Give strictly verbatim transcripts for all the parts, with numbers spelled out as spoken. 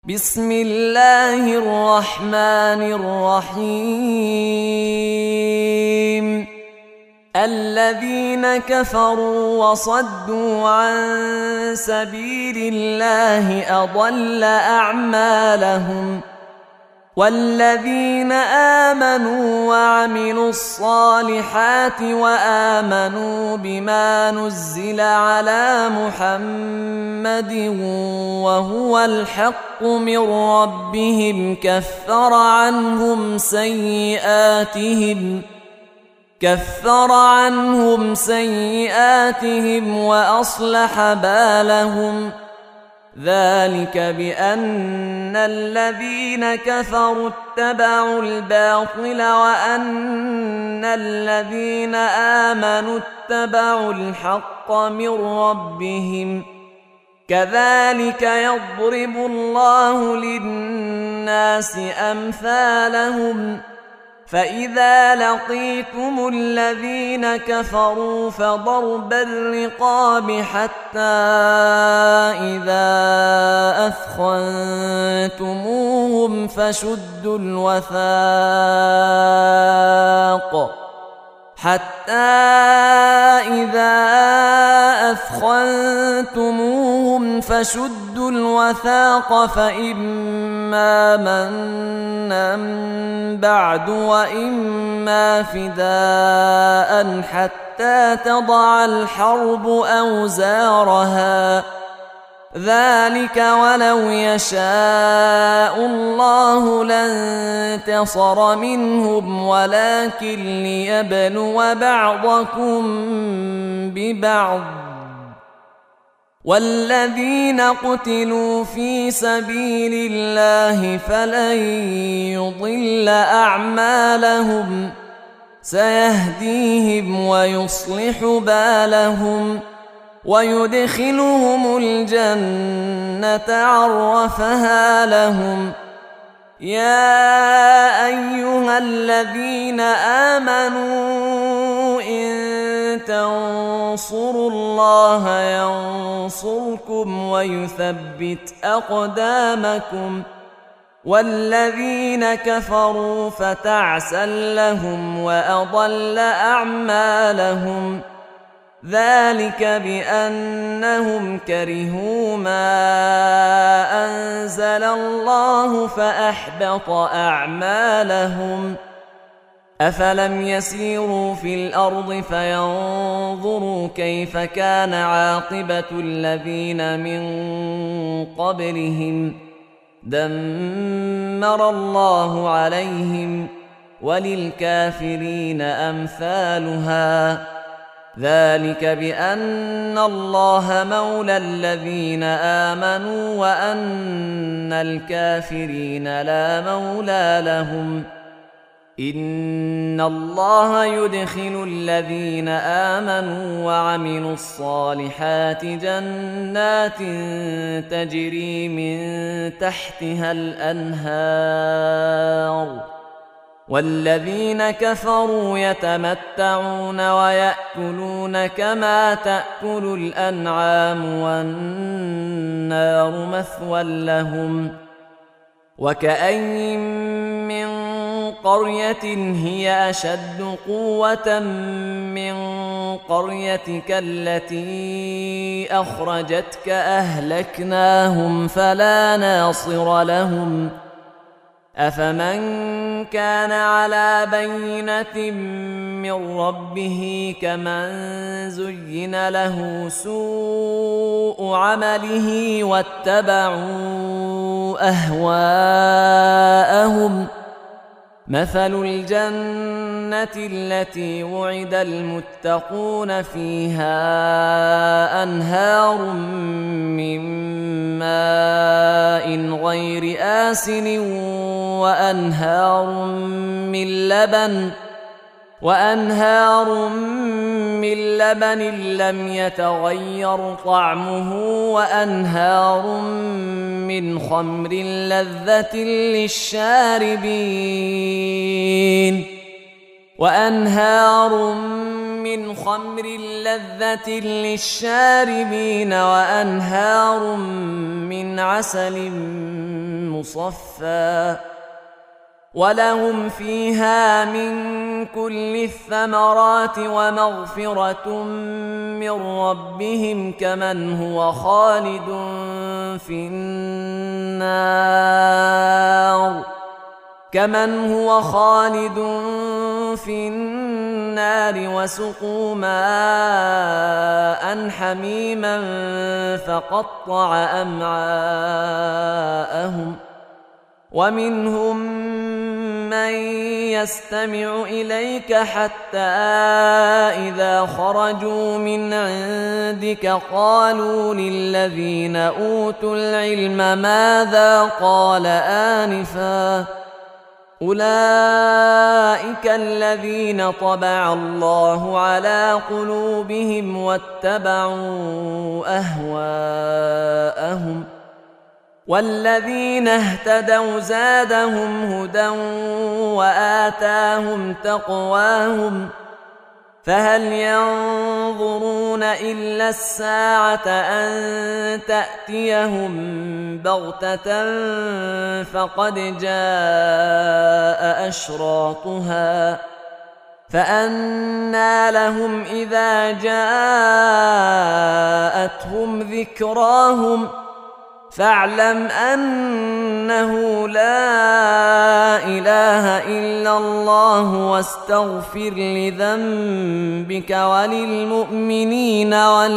بسم الله الرحمن الرحيم. الذين كفروا وصدوا عن سبيل الله أضل أعمالهم، والذين آمنوا وعملوا الصالحات وآمنوا بما نزل على محمد وهو الحق من ربهم كفر عنهم سيئاتهم كفر عنهم سيئاتهم وأصلح بالهم. ذلك بأن الذين كفروا اتبعوا الباطل وأن الذين آمنوا اتبعوا الحق من ربهم. كذلك يضرب الله للناس أمثالهم. فإذا لقيتم الذين كفروا فضرب الرقاب حتى إذا أثخنتموهم فشدوا الوثاق حتى إذا أثخنتموهم فشدوا الوثاق فإما منا بعد وإما فداء حتى تضع الحرب أوزارها. ذلك ولو يشاء الله لانتصر منهم ولكن ليبلو بعضكم ببعض. والذين قتلوا في سبيل الله فلن يضل أعمالهم سيهديهم ويصلح بالهم ويدخلهم الجنة عرفها لهم. يا أيها الذين آمنوا إن تنصروا الله ينصركم ويثبت أقدامكم. والذين كفروا فتعسا لهم وأضل أعمالهم. ذلك بأنهم كرهوا ما أنزل الله فأحبط أعمالهم. أفلم يسيروا في الأرض فينظروا كيف كان عاقبة الذين من قبلهم دمر الله عليهم وللكافرين أمثالها. ذلك بأن الله مولى الذين آمنوا وأن الكافرين لا مولى لهم. إن الله يدخل الذين آمنوا وعملوا الصالحات جنات تجري من تحتها الأنهار، والذين كفروا يتمتعون ويأكلون كما تأكل الأنعام والنار مثوى لهم. وكأين من قرية هي أشد قوة من قريتك التي أخرجتك أهلكناهم فلا ناصر لهم. أفمن كان على بينة من ربه كمن زين له سوء عمله واتبعوا أهواءهم. مثل الجنة التي وعد المتقون فيها أنهار من ماء غير آسن وأنهار من لبن وأنهار من لبن لم يتغير طعمه وأنهار من خمر لذة للشاربين وأنهار من من خمر لذة للشاربين وأنهار من عسل مصفى ولهم فيها من كل الثمرات ومغفرة من ربهم كمن هو خالد في النار كمن هو خالد في النار وسقوا ماء حميما فقطع أمعاءهم ومنهم من يستمع إليك حتى إذا خرجوا من عندك قالوا للذين أوتوا العلم ماذا قال آنفا أولئك الذين طبع الله على قلوبهم واتبعوا أهواءهم والذين اهتدوا زادهم هدى وآتاهم تقواهم فهل ينظرون إلا الساعة أن تأتيهم بغتة فقد جاء أشراطها فأنى لهم إذا جاءتهم ذكراهم فاعلم أنه لا إله إلا الله واستغفر لذنبك وللمؤمنين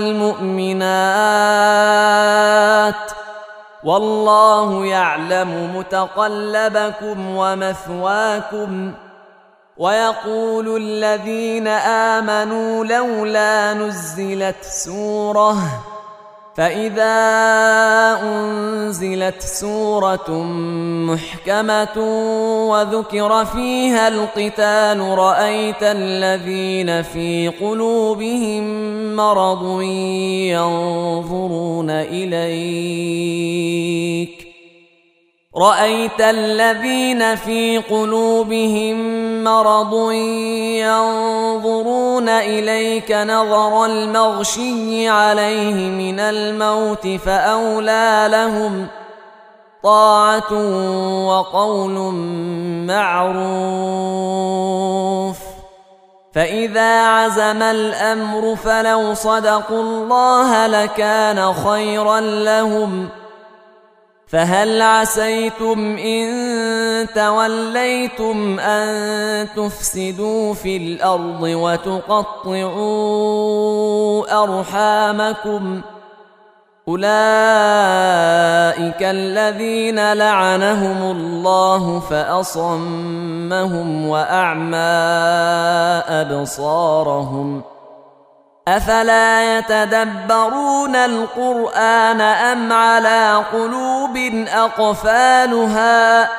والمؤمنات والله يعلم متقلبكم ومثواكم ويقول الذين آمنوا لولا نزلت سورة فإذا أنزلت سورة محكمة وذكر فيها القتال رأيت الذين في قلوبهم مرض ينظرون إليك رأيت الذين في قلوبهم مرض ينظرون إليك نظر المغشي عليه من الموت فأولى لهم طاعة وقول معروف فإذا عزم الأمر فلو صدقوا الله لكان خيرا لهم فهل عسيتم إن توليتم أن تفسدوا في الأرض وتقطعوا أرحامكم أولئك الذين لعنهم الله فأصمهم وأعمى أبصارهم أفلا يتدبرون القرآن أم على قلوب أقفالها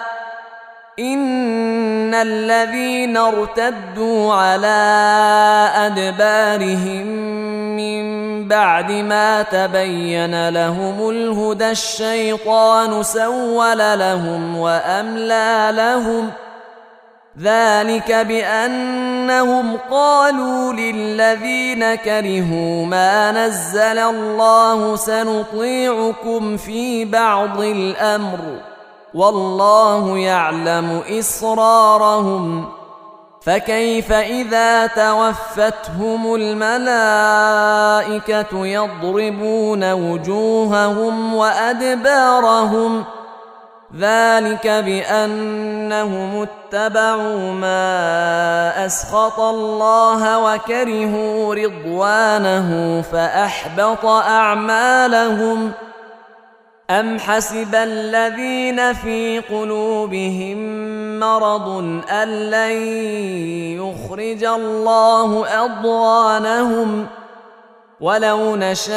إن الذين ارتدوا على أدبارهم من بعد ما تبين لهم الهدى الشيطان سول لهم وأملى لهم ذلك بأنهم قالوا للذين كرهوا ما نزل الله سنطيعكم في بعض الأمر والله يعلم إسرارهم فكيف إذا توفتهم الملائكة يضربون وجوههم وأدبارهم ذلك بأنهم اتبعوا ما أسخط الله وكرهوا رضوانه فأحبط أعمالهم أم حسب الذين في قلوبهم مرض أن لن يخرج الله أضغانهم ولو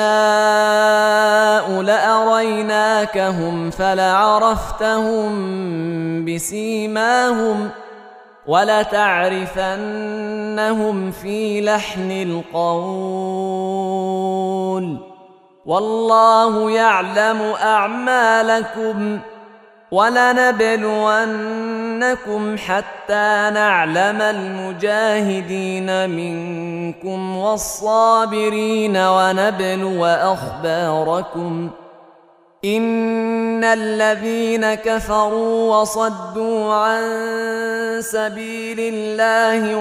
نشاء لأريناكهم فلعرفتهم بسيماهم ولتعرفنهم في لحن القول والله يعلم أعمالكم ولنبلونكم حتى نعلم المجاهدين منكم والصابرين ونبلو أخباركم إن الذين كفروا وصدوا عن سبيل الله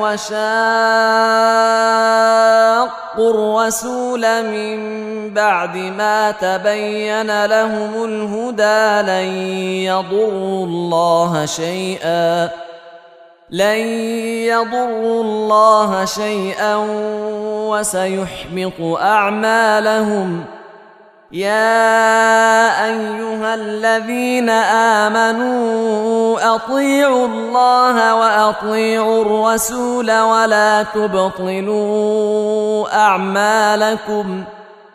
وشاقوا الرسول من بعد ما تبين لهم الهدى لن يضروا الله شيئا لن يضروا الله شيئا وسيحبط أعمالهم يا أيها الذين آمنوا أطيعوا الله وأطيعوا الرسول ولا تبطلوا أعمالكم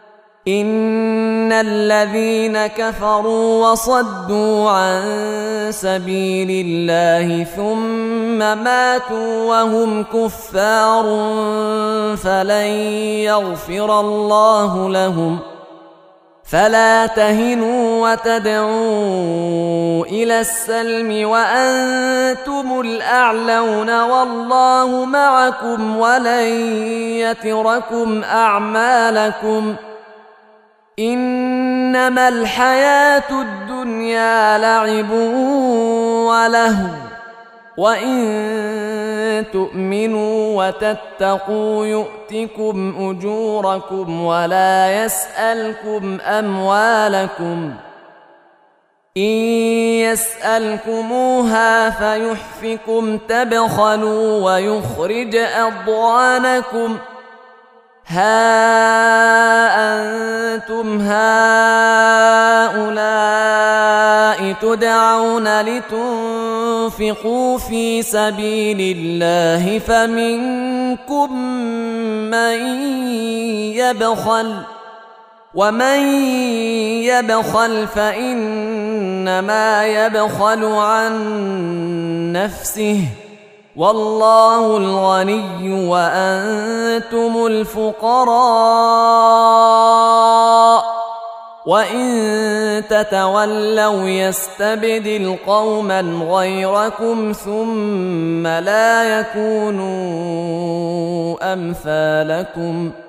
إن الذين كفروا وصدوا عن سبيل الله ثم ماتوا وهم كفار فلن يغفر الله لهم فلا تهنوا وتدعوا إلى السلم وأنتم الأعلون والله معكم ولن يتركم أعمالكم إنما الحياة الدنيا لعب ولهو وإن تؤمنوا وتتقوا يؤتكم أجوركم ولا يسألكم أموالكم إن يسألكموها فيحفكم تبخلوا ويخرج أضغانكم ها أنتم هؤلاء تدعون لتنفقوا في سبيل الله فمنكم من يبخل ومن يبخل فإنما يبخل عن نفسه والله الغني وأنتم الفقراء وإن تتولوا يستبدل قوما غيركم ثم لا يكونوا أمثالكم